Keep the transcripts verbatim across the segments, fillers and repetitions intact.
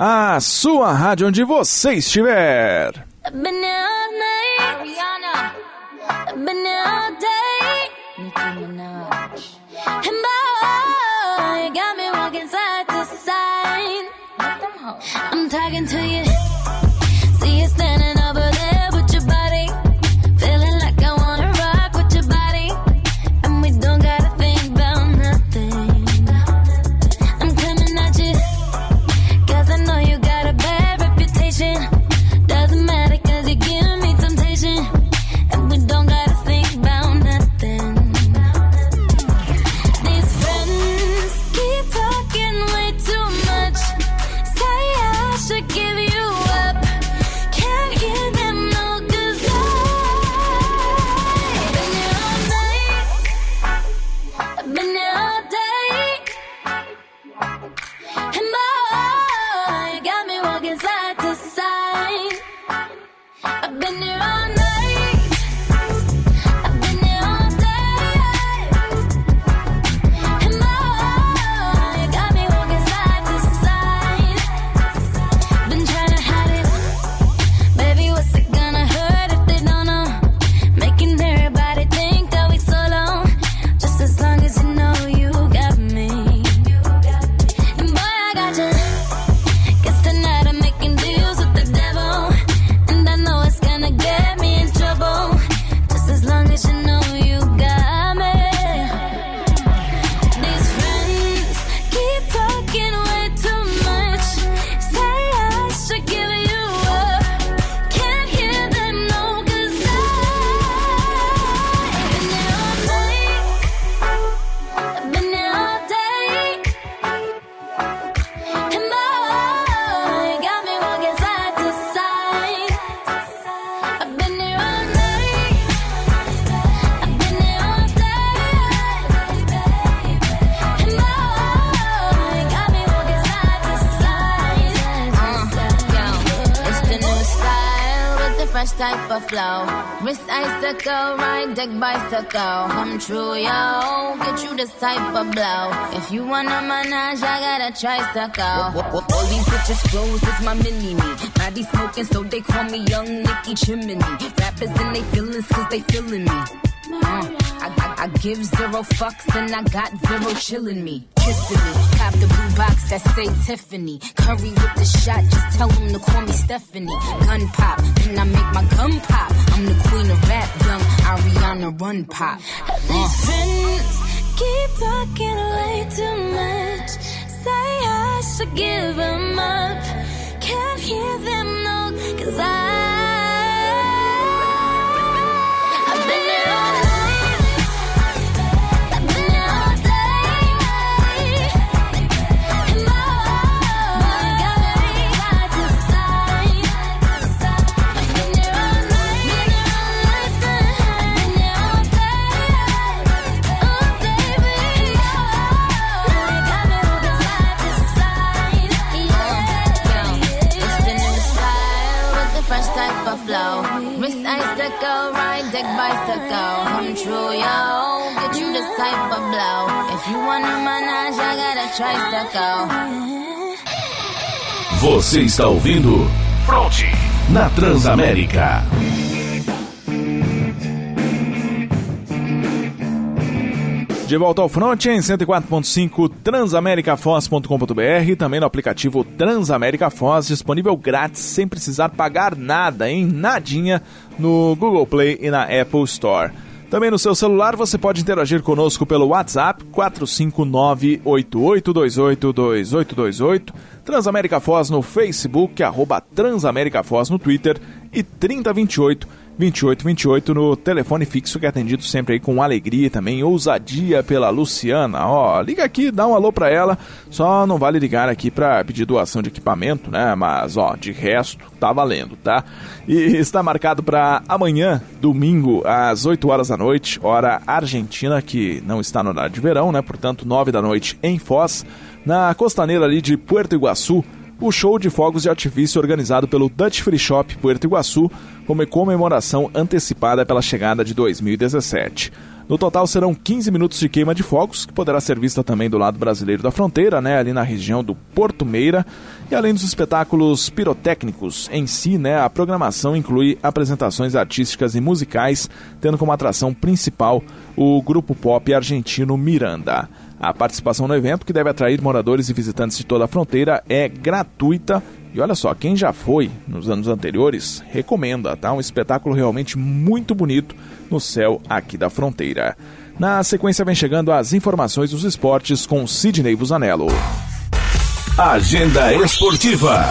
a sua rádio onde você estiver. I'm talking to you. See you standing over there with your body, feeling like I wanna rock with your body, and we don't gotta think about nothing. I'm coming at you, cause I know you got a bad reputation. Doesn't matter cause you give me temptation, and we don't gotta think about nothing. These friends keep talking way too much, say I should give you up. Can't hear them no, cause I've been here all night, I've been here all day, and boy, you got me walking side to side. I've been here all night, I've been here all day, and boy, you got me walking side to side. Been trying to hide it, baby, what's it gonna hurt if they don't know? Making everybody think that we solo, just as long as you know you got me. And boy, I got you, guess tonight I'm making deals with the devil, and I know it's gonna get me in trouble, just as long as you know you got me. These friends keep talking way too much, say I should give you up. Can't hear them no, cause I've been here all night, I've been here all day, and boy, you got me walking side to side. I've been here all night, I've been here all day, and boy, you got me walking side to side. Uh, yo, it's the new style with the fresh type of flow. Wrist icicle, ride deck bicycle. Come true, yo, get you this type of blow. If you wanna manage, I got a tricycle. All these bitches flows is my mini-me. Body smoking, so they call me Young Nicky Chimney. Rappers in they feelings, cause they feeling me. Uh, I, I, I give zero fucks and I got zero chillin' me. Kissing me, cop the blue box that say Tiffany. Curry with the shot, just tell them to call me Stephanie. Gun pop, then I make my gun pop. I'm the queen of rap, young Ariana Run Pop. These friends keep talking way too much, say I should give them up. Can't hear them no, cause I I've been here all night, I've been here all day, and boy, you got me side to side. I've been here all night, I've been here all day, oh baby, you got me walking side to side. Yo, it's the new style with the fresh type of flow. Wrist icicle, ride deck bicycle. Come true, yo, get you this type of blow. If you wanna manage, I got a tricycle. Você está ouvindo Fronte na Transamérica. De volta ao Front em cento e quatro ponto cinco transamerica foz ponto com ponto b r, também no aplicativo Transamérica Foz, disponível grátis, sem precisar pagar nada, hein? Nadinha, no Google Play e na Apple Store. Também no seu celular você pode interagir conosco pelo WhatsApp quatro cinco nove, oito oito dois oito, dois oito dois oito, Transamérica Foz no Facebook, arroba Transamérica Foz no Twitter e trinta vinte e oito, vinte e oito vinte e oito no telefone fixo, que é atendido sempre aí com alegria e também ousadia pela Luciana. Ó, liga aqui, dá um alô pra ela, só não vale ligar aqui pra pedir doação de equipamento, né? Mas, ó, de resto, tá valendo, tá? E está marcado pra amanhã, domingo, às oito horas da noite, hora argentina, que não está no horário de verão, né? Portanto, nove da noite em Foz, na costaneira ali de Puerto Iguaçu, o show de fogos de artifício organizado pelo Dutch Free Shop Puerto Iguaçu como comemoração antecipada pela chegada de dois mil e dezessete. No total serão quinze minutos de queima de fogos, que poderá ser vista também do lado brasileiro da fronteira, né, ali na região do Porto Meira. E além dos espetáculos pirotécnicos em si, né, a programação inclui apresentações artísticas e musicais, tendo como atração principal o grupo pop argentino Miranda. A participação no evento, que deve atrair moradores e visitantes de toda a fronteira, é gratuita. E olha só, quem já foi nos anos anteriores, recomenda, tá? Um espetáculo realmente muito bonito no céu aqui da fronteira. Na sequência vem chegando as informações dos esportes com Sidney Busanello. Agenda Esportiva.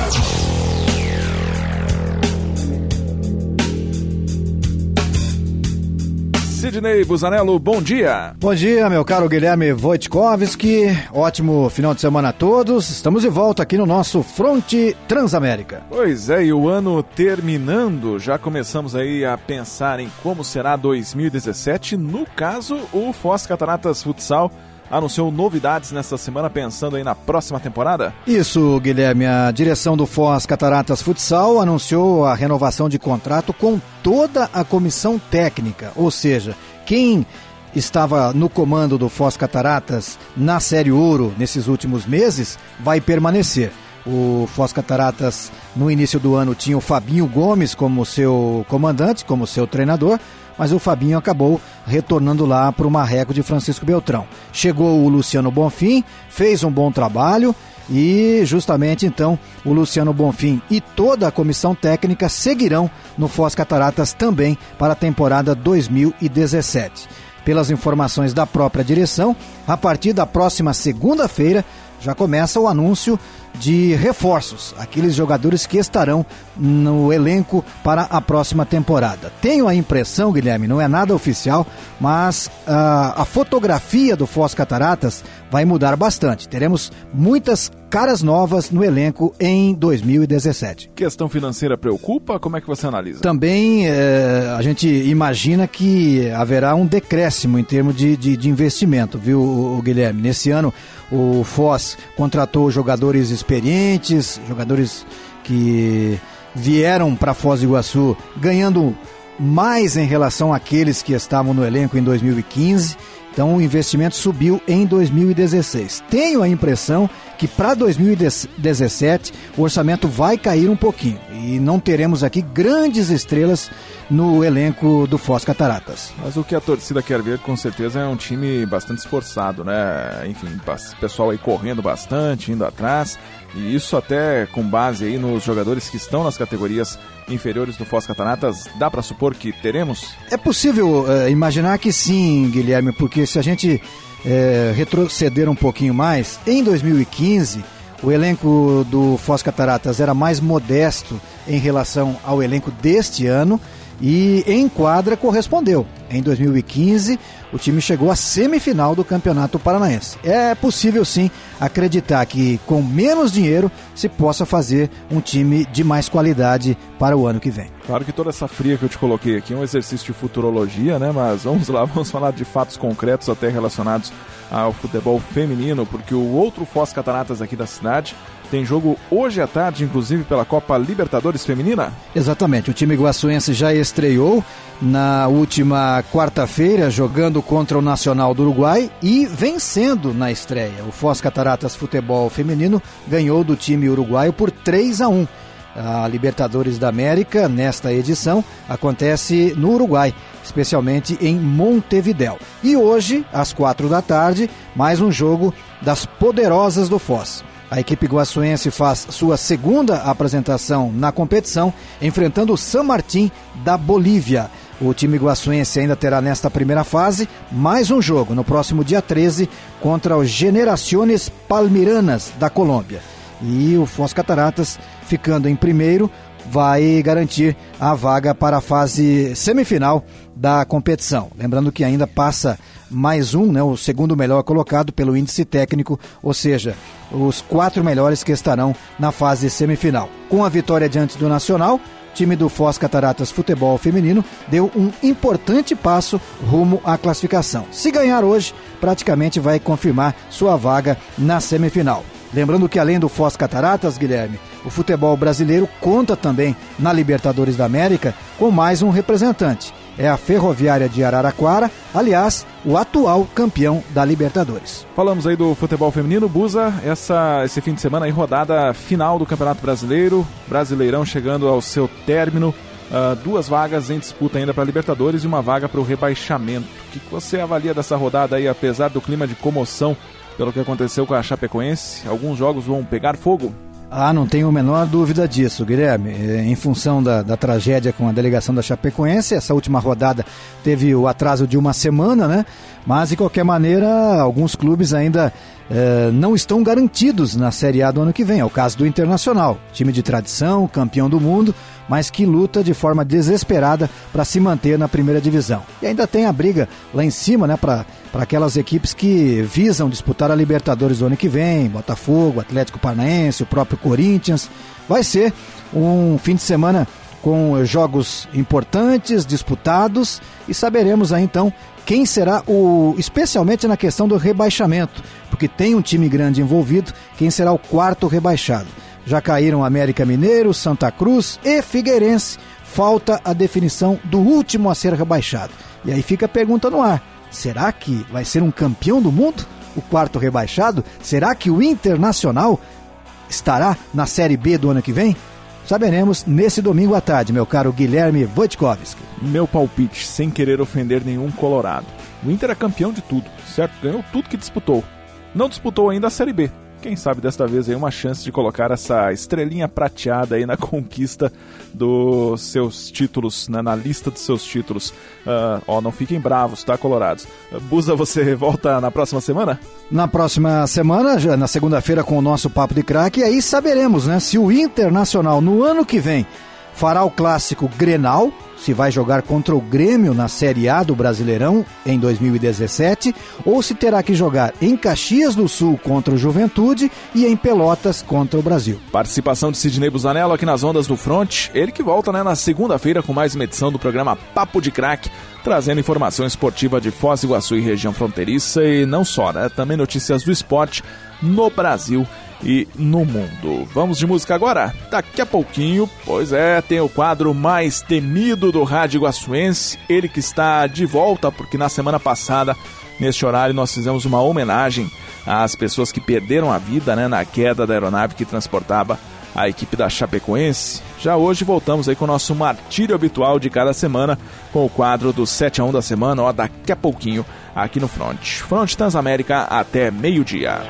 Sidney Busanello, bom dia. Bom dia, meu caro Guilherme Wojtkowski. Ótimo final de semana a todos. Estamos de volta aqui no nosso Fronte Transamérica. Pois é, e o ano terminando, já começamos aí a pensar em como será dois mil e dezessete. No caso, o Foz Cataratas Futsal anunciou novidades nesta semana, pensando aí na próxima temporada? Isso, Guilherme. A direção do Foz Cataratas Futsal anunciou a renovação de contrato com toda a comissão técnica, ou seja, quem estava no comando do Foz Cataratas na Série Ouro nesses últimos meses vai permanecer. O Foz Cataratas no início do ano tinha o Fabinho Gomes como seu comandante, como seu treinador, mas o Fabinho acabou retornando lá para o Marreco de Francisco Beltrão. Chegou o Luciano Bonfim, fez um bom trabalho e justamente então o Luciano Bonfim e toda a comissão técnica seguirão no Foz Cataratas também para a temporada dois mil e dezessete. Pelas informações da própria direção, a partir da próxima segunda-feira já começa o anúncio de reforços, aqueles jogadores que estarão no elenco para a próxima temporada. Tenho a impressão, Guilherme, não é nada oficial, mas uh, a fotografia do Foz Cataratas vai mudar bastante. Teremos muitas caras novas no elenco em dois mil e dezessete. Questão financeira preocupa? Como é que você analisa? Também eh, a gente imagina que haverá um decréscimo em termos de, de, de investimento, viu, o Guilherme? Nesse ano o Foz contratou jogadores experientes, jogadores que vieram para Foz do Iguaçu ganhando mais em relação àqueles que estavam no elenco em dois mil e quinze. Então o investimento subiu em dois mil e dezesseis. Tenho a impressão que para dois mil e dezessete o orçamento vai cair um pouquinho e não teremos aqui grandes estrelas no elenco do Foz Cataratas. Mas o que a torcida quer ver com certeza é um time bastante esforçado, né? Enfim, o pessoal aí correndo bastante, indo atrás, e isso até com base aí nos jogadores que estão nas categorias inferiores do Foz Cataratas. Dá para supor que teremos? É possível uh, imaginar que sim, Guilherme, porque se a gente uh, retroceder um pouquinho mais, em dois mil e quinze o elenco do Foz Cataratas era mais modesto em relação ao elenco deste ano e em quadra correspondeu. Em dois mil e quinze o time chegou à semifinal do Campeonato Paranaense. É possível sim acreditar que com menos dinheiro se possa fazer um time de mais qualidade para o ano que vem. Claro que toda essa fria que eu te coloquei aqui é um exercício de futurologia, né? Mas vamos lá, vamos falar de fatos concretos até relacionados ao futebol feminino, porque o outro Foz Cataratas aqui da cidade tem jogo hoje à tarde, inclusive pela Copa Libertadores Feminina? Exatamente, o time iguaçuense já estreou na última quarta-feira, jogando contra o Nacional do Uruguai e vencendo na estreia. O Foz Cataratas Futebol Feminino ganhou do time uruguaio por três a um. A Libertadores da América, nesta edição, acontece no Uruguai, especialmente em Montevidéu. E hoje, às quatro da tarde, mais um jogo das poderosas do Foz. A equipe iguaçuense faz sua segunda apresentação na competição, enfrentando o San Martín da Bolívia. O time iguaçuense ainda terá nesta primeira fase mais um jogo, no próximo dia treze, contra o Generaciones Palmiranas da Colômbia. E o Foz Cataratas, ficando em primeiro, vai garantir a vaga para a fase semifinal da competição. Lembrando que ainda passa mais um, né, o segundo melhor colocado pelo índice técnico, ou seja, os quatro melhores que estarão na fase semifinal. Com a vitória diante do Nacional, o time do Foz Cataratas Futebol Feminino deu um importante passo rumo à classificação. Se ganhar hoje, praticamente vai confirmar sua vaga na semifinal. Lembrando que além do Foz Cataratas, Guilherme, o futebol brasileiro conta também na Libertadores da América com mais um representante. é a Ferroviária de Araraquara, aliás, o atual campeão da Libertadores. Falamos aí do futebol feminino, Buza, essa, esse fim de semana aí, rodada final do Campeonato Brasileiro, Brasileirão chegando ao seu término, uh, duas vagas em disputa ainda para a Libertadores e uma vaga para o rebaixamento. O que você avalia dessa rodada aí, apesar do clima de comoção pelo que aconteceu com a Chapecoense? Alguns jogos vão pegar fogo? Ah, não tenho a menor dúvida disso, Guilherme. Em função da, da tragédia com a delegação da Chapecoense, essa última rodada teve o atraso de uma semana, né? Mas, de qualquer maneira, alguns clubes ainda eh, não estão garantidos na Série A do ano que vem. É o caso do Internacional, time de tradição, campeão do mundo, mas que luta de forma desesperada para se manter na primeira divisão. E ainda tem a briga lá em cima, né, para para aquelas equipes que visam disputar a Libertadores do ano que vem, Botafogo, Atlético Paranaense, o próprio Corinthians. Vai ser um fim de semana com jogos importantes, disputados, e saberemos aí então quem será o, especialmente na questão do rebaixamento, porque tem um time grande envolvido, quem será o quarto rebaixado. Já caíram América Mineiro, Santa Cruz e Figueirense, falta a definição do último a ser rebaixado. E aí fica a pergunta no ar. Será que vai ser um campeão do mundo, o quarto rebaixado? Será que o Internacional estará na Série B do ano que vem? Saberemos nesse domingo à tarde, meu caro Guilherme Wojtkowski. Meu palpite, sem querer ofender nenhum colorado. O Inter é campeão de tudo, certo? Ganhou tudo que disputou. Não disputou ainda a Série B. Quem sabe desta vez aí uma chance de colocar essa estrelinha prateada aí na conquista dos seus títulos, né, na lista dos seus títulos. Uh, ó, não fiquem bravos, tá, colorados? Uh, Buza, você volta na próxima semana? Na próxima semana, já na segunda-feira, com o nosso Papo de Craque, e aí saberemos, né, se o Internacional no ano que vem fará o clássico Grenal, se vai jogar contra o Grêmio na Série A do Brasileirão em dois mil e dezessete, ou se terá que jogar em Caxias do Sul contra o Juventude e em Pelotas contra o Brasil. Participação de Sidnei Busanello aqui nas ondas do Front, ele que volta, né, na segunda-feira com mais uma edição do programa Papo de Craque, trazendo informação esportiva de Foz do Iguaçu e região fronteiriça e não só, né, também notícias do esporte no Brasil e no mundo. Vamos de música agora? Daqui a pouquinho, pois é, tem o quadro mais temido do rádio iguaçuense, ele que está de volta, porque na semana passada, neste horário, nós fizemos uma homenagem às pessoas que perderam a vida, né, na queda da aeronave que transportava a equipe da Chapecoense. Já hoje voltamos aí com o nosso martírio habitual de cada semana, com o quadro do sete a um da semana, ó, daqui a pouquinho, aqui no Front. Front Transamérica até meio-dia.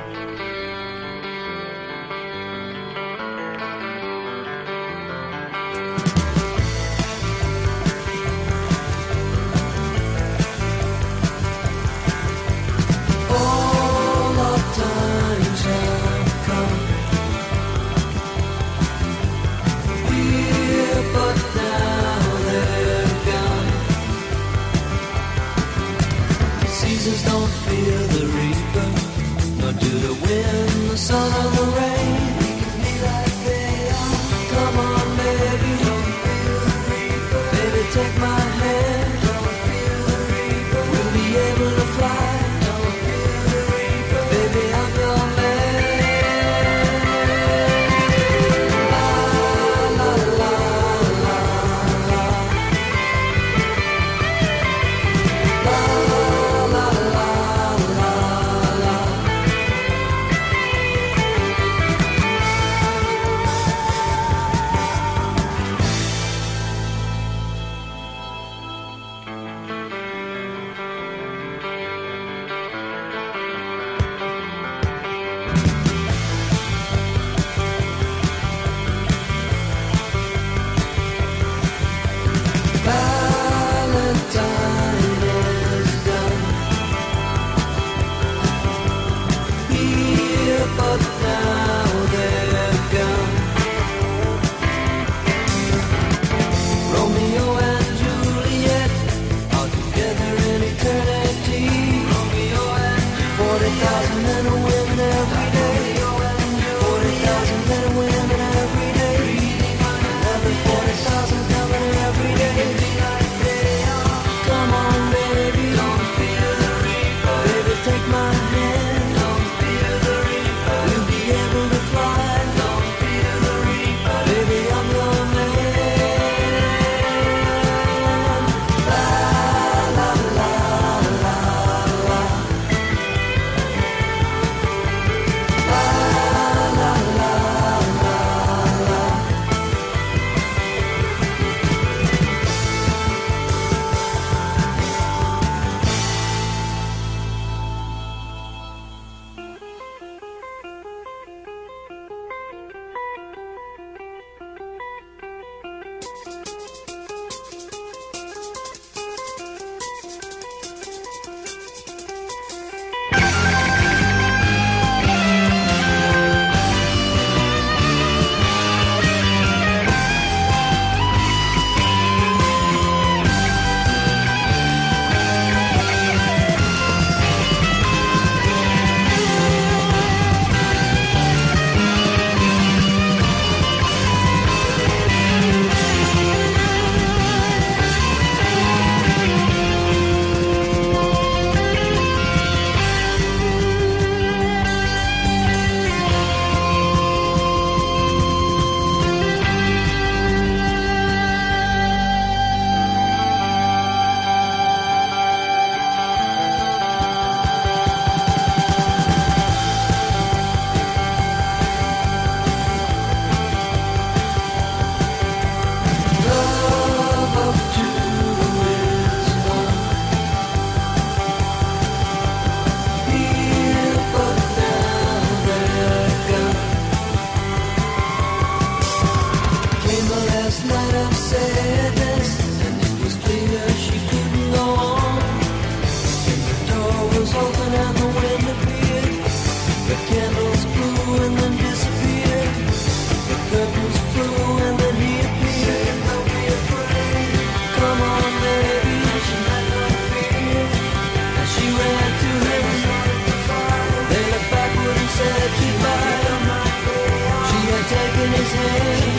last night of sadness, and it was clear she couldn't go on. The door was open and the wind appeared. The candles blew and then disappeared. The curtains flew and then he appeared. Don't be afraid, come on baby, she had no fear. And she ran to him, they looked backward and said goodbye. She had taken his hand.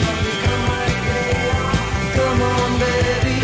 Come on baby,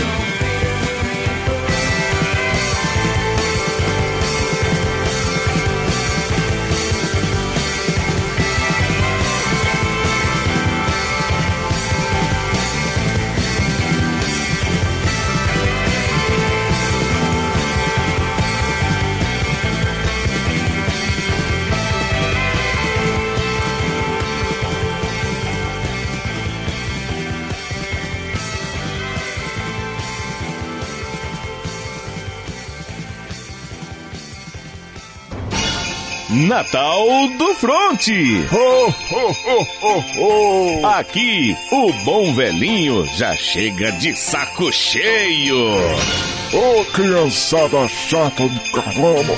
Natal do Fronte. Ho, ho, ho, ho, ho. Aqui, o bom velhinho já chega de saco cheio. Ô, criançada chata de caramba.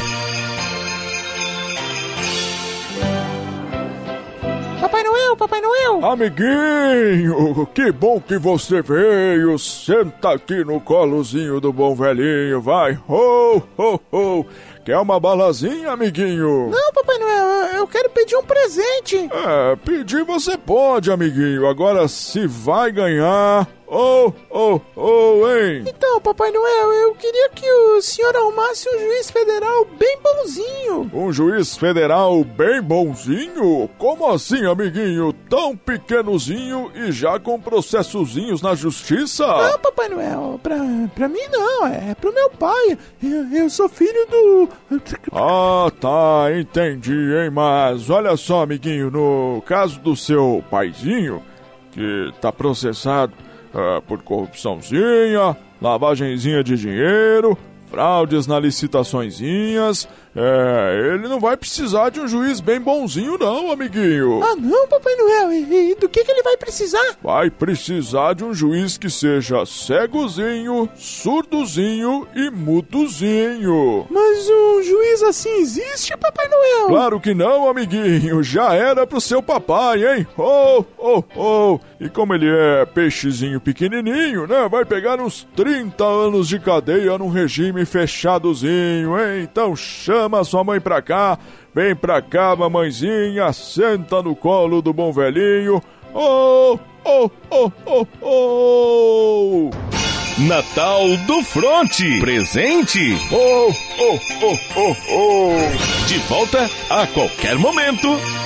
Papai Noel, Papai Noel. Amiguinho, que bom que você veio. Senta aqui no colozinho do bom velhinho, vai. Ho, ho, ho. Quer uma balazinha, amiguinho? Não, Papai Noel, eu quero pedir um presente. É, pedir você pode, amiguinho. Agora, se vai ganhar... Oh, oh, oh, hein? Então, Papai Noel, eu queria que o senhor arrumasse um juiz federal bem bonzinho. Um juiz federal bem bonzinho? Como assim, amiguinho? Tão pequenozinho e já com processozinhos na justiça? Não, Papai Noel, pra, pra mim não, é pro meu pai. Eu, eu sou filho do... Ah, tá, entendi, hein? Mas olha só, amiguinho, no caso do seu paizinho, que tá processado... É, por corrupçãozinha, lavagenzinha de dinheiro, fraudes na licitaçõezinhas. É, ele não vai precisar de um juiz bem bonzinho não, amiguinho. Ah não, Papai Noel, e, e do que que ele vai precisar? Vai precisar de um juiz que seja cegozinho, surdozinho e mudozinho. Mas um juiz assim existe, Papai Noel? Claro que não, amiguinho, já era pro seu papai, hein? Oh, oh, oh. E como ele é peixezinho pequenininho, né, vai pegar uns trinta anos de cadeia num regime fechadozinho, hein? Então chama Chama sua mãe pra cá, vem pra cá, mamãezinha, senta no colo do bom velhinho. Oh, oh, oh, oh, oh. Natal do Fronte. Presente. Oh, oh, oh, oh, oh. De volta a qualquer momento.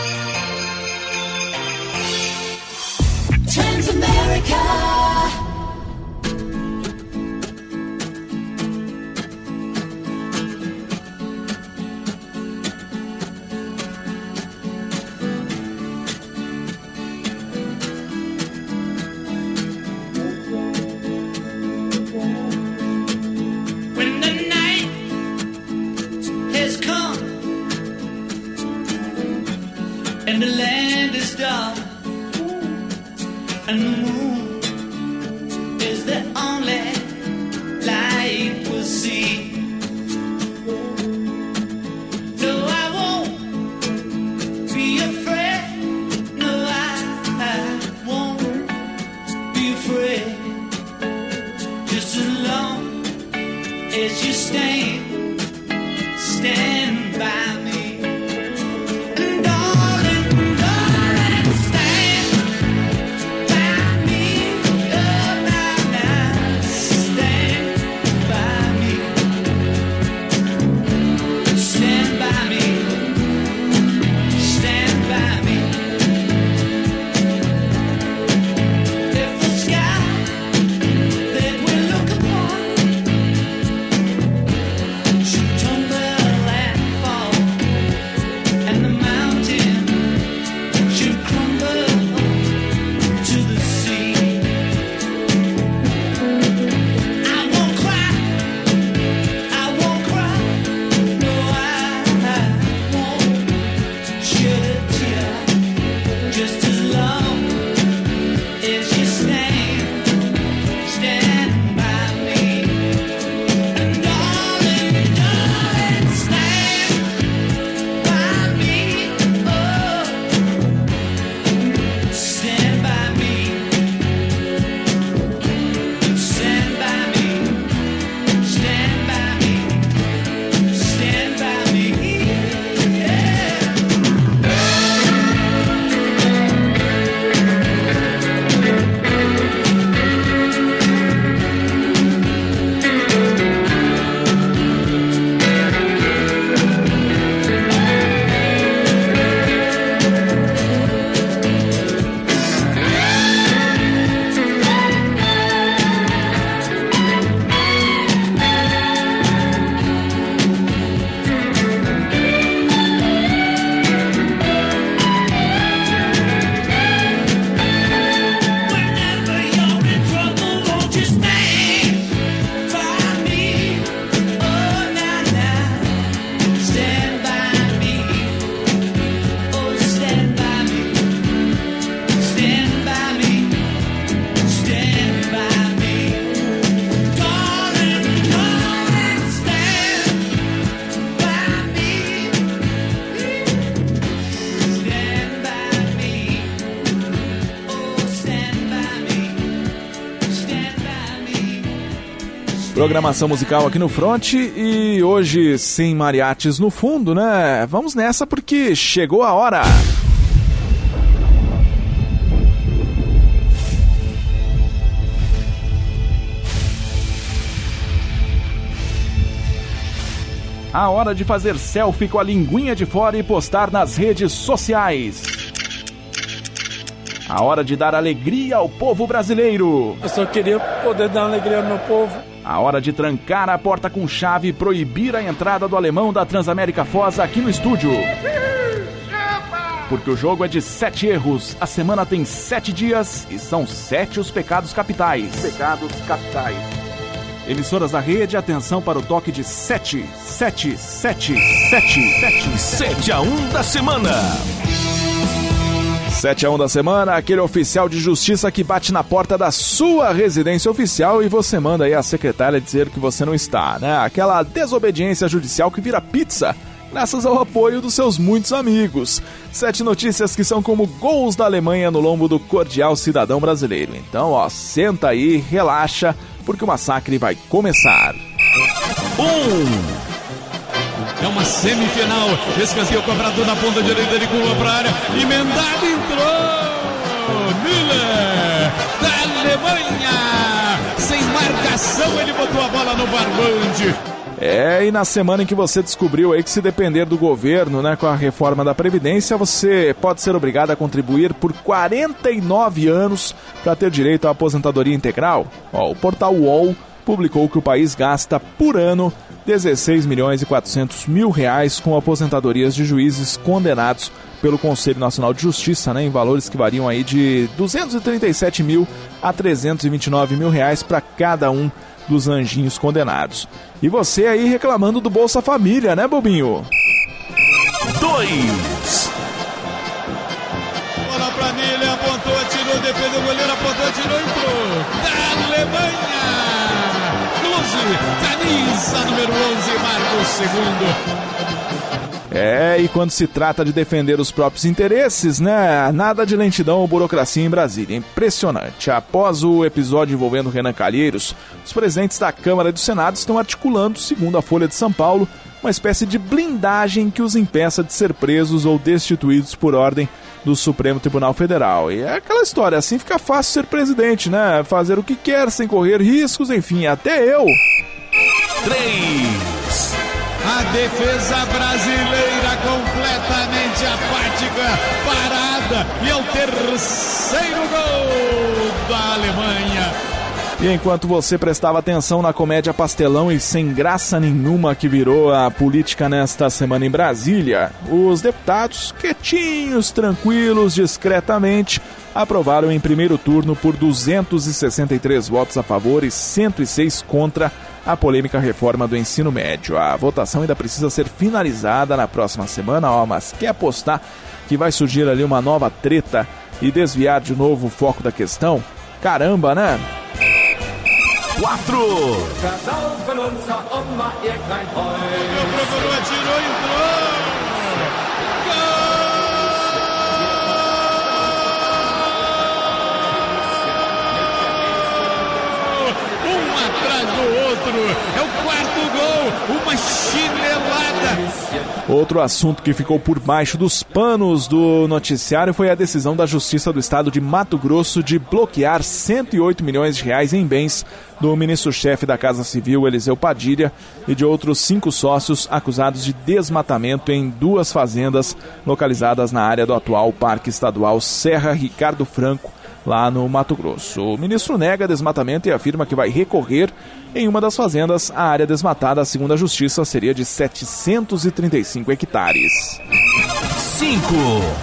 Transamerica. And the land is dark, and the moon is the only light we'll see. No, I won't be afraid. No, I, I won't be afraid. Just as long as you stand, stand by me. Programação musical aqui no Front e hoje sem mariachis no fundo, né? Vamos nessa porque chegou a hora. A hora de fazer selfie com a linguinha de fora e postar nas redes sociais. A hora de dar alegria ao povo brasileiro. Eu só queria poder dar alegria ao meu povo. A hora de trancar a porta com chave e proibir a entrada do alemão da Transamérica Foz aqui no estúdio. Porque o jogo é de sete erros, a semana tem sete dias e são sete os pecados capitais. Pecados capitais. Emissoras da rede, atenção para o toque de sete, sete, sete, sete, sete, sete a um da semana. sete a um da semana, aquele oficial de justiça que bate na porta da sua residência oficial e você manda aí a secretária dizer que você não está, né? Aquela desobediência judicial que vira pizza, graças ao apoio dos seus muitos amigos. Sete notícias que são como gols da Alemanha no lombo do cordial cidadão brasileiro. Então, ó, senta aí, relaxa, porque o massacre vai começar. Um. É uma semifinal. Escanteio cobrado na ponta direita de curva para a área. Emendado, entrou. Müller, da Alemanha. Sem marcação, ele botou a bola no barbante. É, e na semana em que você descobriu aí que se depender do governo, né, com a reforma da Previdência, você pode ser obrigado a contribuir por quarenta e nove anos para ter direito à aposentadoria integral. Ó, o portal U O L publicou que o país gasta por ano dezesseis milhões e quatrocentos mil reais com aposentadorias de juízes condenados pelo Conselho Nacional de Justiça, né, em valores que variam aí de duzentos e trinta e sete mil a trezentos e vinte e nove mil reais para cada um dos anjinhos condenados. E você aí reclamando do Bolsa Família, né, bobinho? Dois. Bola pra Miller, apontou, atirou, defendeu o goleiro, apontou, atirou, entrou. Da Alemanha. Klose, camisa número onze, marca o segundo. É, e quando se trata de defender os próprios interesses, né, nada de lentidão ou burocracia em Brasília. Impressionante. Após o episódio envolvendo Renan Calheiros, os presidentes da Câmara e do Senado estão articulando, segundo a Folha de São Paulo, uma espécie de blindagem que os impeça de ser presos ou destituídos por ordem do Supremo Tribunal Federal. E é aquela história, assim fica fácil ser presidente, né? Fazer o que quer sem correr riscos, enfim, até eu. Três. A defesa brasileira completamente apática, parada, e é o terceiro gol da Alemanha. E enquanto você prestava atenção na comédia pastelão e sem graça nenhuma que virou a política nesta semana em Brasília, os deputados, quietinhos, tranquilos, discretamente, aprovaram em primeiro turno por duzentos e sessenta e três votos a favor e cento e seis contra a polêmica reforma do ensino médio. A votação ainda precisa ser finalizada na próxima semana, ó, mas quer apostar que vai surgir ali uma nova treta e desviar de novo o foco da questão? Caramba, né? Quatro. Procurou, atirou, entrou. Do outro, é o quarto gol, uma chinelada. Outro assunto que ficou por baixo dos panos do noticiário foi a decisão da Justiça do Estado de Mato Grosso de bloquear cento e oito milhões de reais em bens do ministro-chefe da Casa Civil, Eliseu Padilha, e de outros cinco sócios acusados de desmatamento em duas fazendas localizadas na área do atual Parque Estadual Serra Ricardo Franco, lá no Mato Grosso. O ministro nega desmatamento e afirma que vai recorrer. Em uma das fazendas, a área desmatada, segundo a Justiça, seria de setecentos e trinta e cinco hectares. Cinco.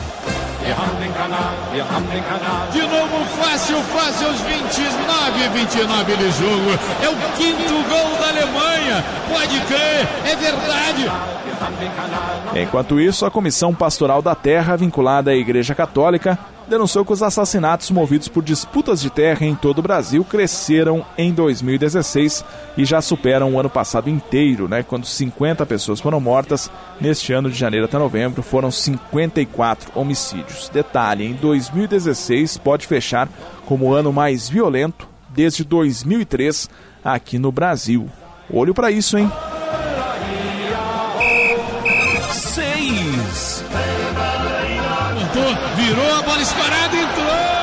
De novo, fácil, fácil, aos vinte e nove, vinte e nove de jogo. É o quinto gol da Alemanha. Pode crer, é verdade. Enquanto isso, a Comissão Pastoral da Terra, vinculada à Igreja Católica, denunciou que os assassinatos movidos por disputas de terra em todo o Brasil cresceram em dois mil e dezesseis e já superam o ano passado inteiro, né, quando cinquenta pessoas foram mortas. Neste ano, de janeiro até novembro, foram cinquenta e quatro homicídios. Detalhe, em dois mil e dezesseis pode fechar como o ano mais violento desde dois mil e três aqui no Brasil. Olho pra isso, hein? Seis. Voltou, virou a bola escorada, entrou.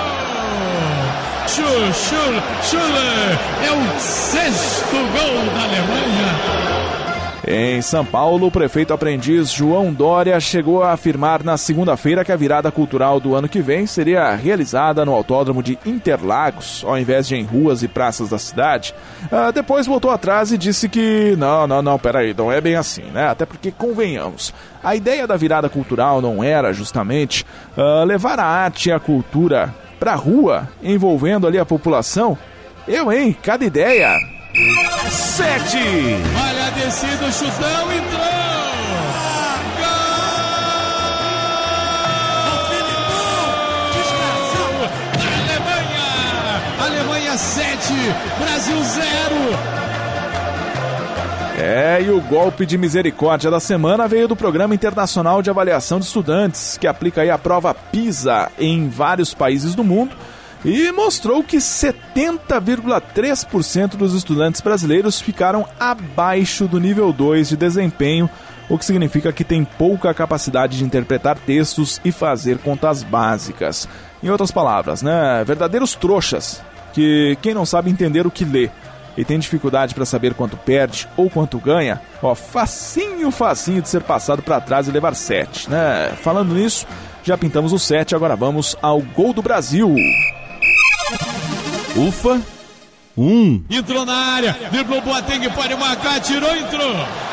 Schul, Schul, Schuller. É o sexto gol da Alemanha. Em São Paulo, o prefeito aprendiz João Dória chegou a afirmar na segunda-feira que a virada cultural do ano que vem seria realizada no Autódromo de Interlagos, ao invés de em ruas e praças da cidade. Ah, depois voltou atrás e disse que não, não, não, peraí, não é bem assim, né? Até porque, convenhamos, a ideia da virada cultural não era justamente ah, levar a arte e a cultura pra rua, envolvendo ali a população? Eu, hein? Cada ideia... Sete. Olha a descida, o chutão, entrou. Gol! Alemanha! Alemanha sete, Brasil zero. É, e o golpe de misericórdia da semana veio do Programa Internacional de Avaliação de Estudantes, que aplica aí a prova PISA em vários países do mundo. E mostrou que setenta vírgula três por cento dos estudantes brasileiros ficaram abaixo do nível dois de desempenho, o que significa que tem pouca capacidade de interpretar textos e fazer contas básicas. Em outras palavras, né, verdadeiros trouxas, que quem não sabe entender o que lê e tem dificuldade para saber quanto perde ou quanto ganha, ó, facinho, facinho de ser passado para trás e levar sete, né? Falando nisso, já pintamos o sete, agora vamos ao gol do Brasil. Ufa, um. Entrou na área, driblou Boateng, pode marcar, tirou, entrou.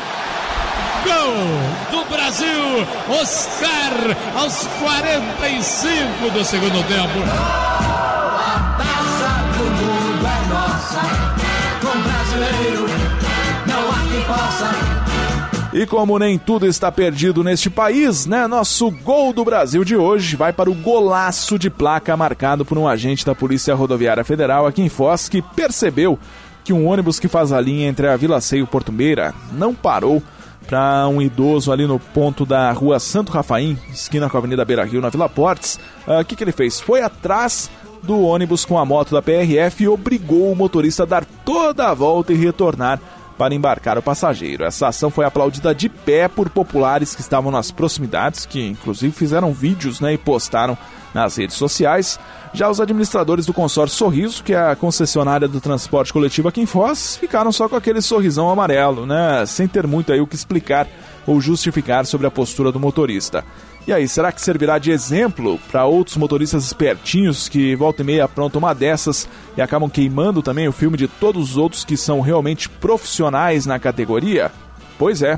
Gol do Brasil, Oscar, aos quarenta e cinco do segundo tempo. A taça do mundo é nossa, com brasileiro não há quem possa. E como nem tudo está perdido neste país, né? Nosso gol do Brasil de hoje vai para o golaço de placa marcado por um agente da Polícia Rodoviária Federal aqui em Foz, que percebeu que um ônibus que faz a linha entre a Vila Ceio e Porto Meira não parou para um idoso ali no ponto da rua Santo Rafaim, esquina com a Avenida Beira Rio, na Vila Portes. O uh, que, que ele fez? Foi atrás do ônibus com a moto da P R F e obrigou o motorista a dar toda a volta e retornar para embarcar o passageiro. Essa ação foi aplaudida de pé por populares que estavam nas proximidades, que inclusive fizeram vídeos, né, e postaram nas redes sociais. Já os administradores do consórcio Sorriso, que é a concessionária do transporte coletivo aqui em Foz, ficaram só com aquele sorrisão amarelo, né, sem ter muito aí o que explicar ou justificar sobre a postura do motorista. E aí, será que servirá de exemplo para outros motoristas espertinhos que volta e meia aprontam uma dessas e acabam queimando também o filme de todos os outros que são realmente profissionais na categoria? Pois é.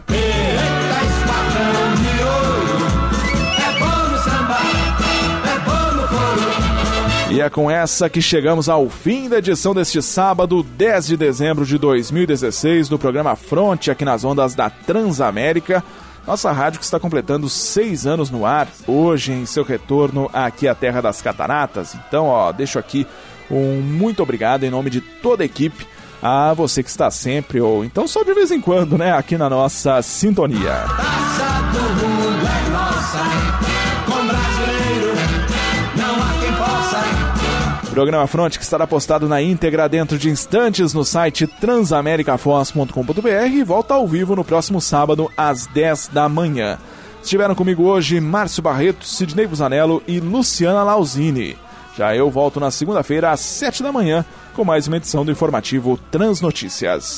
E é com essa que chegamos ao fim da edição deste sábado, dez de dezembro de dois mil e dezesseis, do programa Fronte, aqui nas ondas da Transamérica. Nossa rádio que está completando seis anos no ar, hoje em seu retorno aqui à Terra das Cataratas. Então, ó, deixo aqui um muito obrigado em nome de toda a equipe a você que está sempre, ou então só de vez em quando, né, aqui na nossa sintonia. Taça do mundo é nossa, com brasileiro não há quem possa. Programa Fronte que estará postado na íntegra dentro de instantes no site transamericafoz ponto com ponto br e volta ao vivo no próximo sábado às dez da manhã. Estiveram comigo hoje Márcio Barreto, Sidney Busanello e Luciana Lausini. Já eu volto na segunda-feira às sete da manhã com mais uma edição do informativo Transnotícias.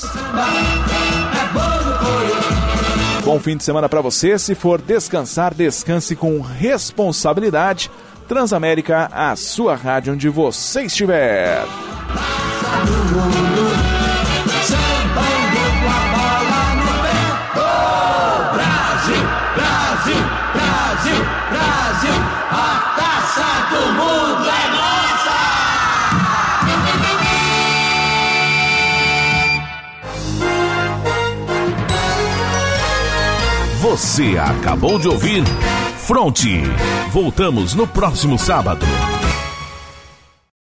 Bom fim de semana para você. Se for descansar, descanse com responsabilidade. Transamérica, a sua rádio onde você estiver. Brasil, Brasil, Brasil, Brasil, a taça do mundo é nossa! Você acabou de ouvir Fronte. Voltamos no próximo sábado.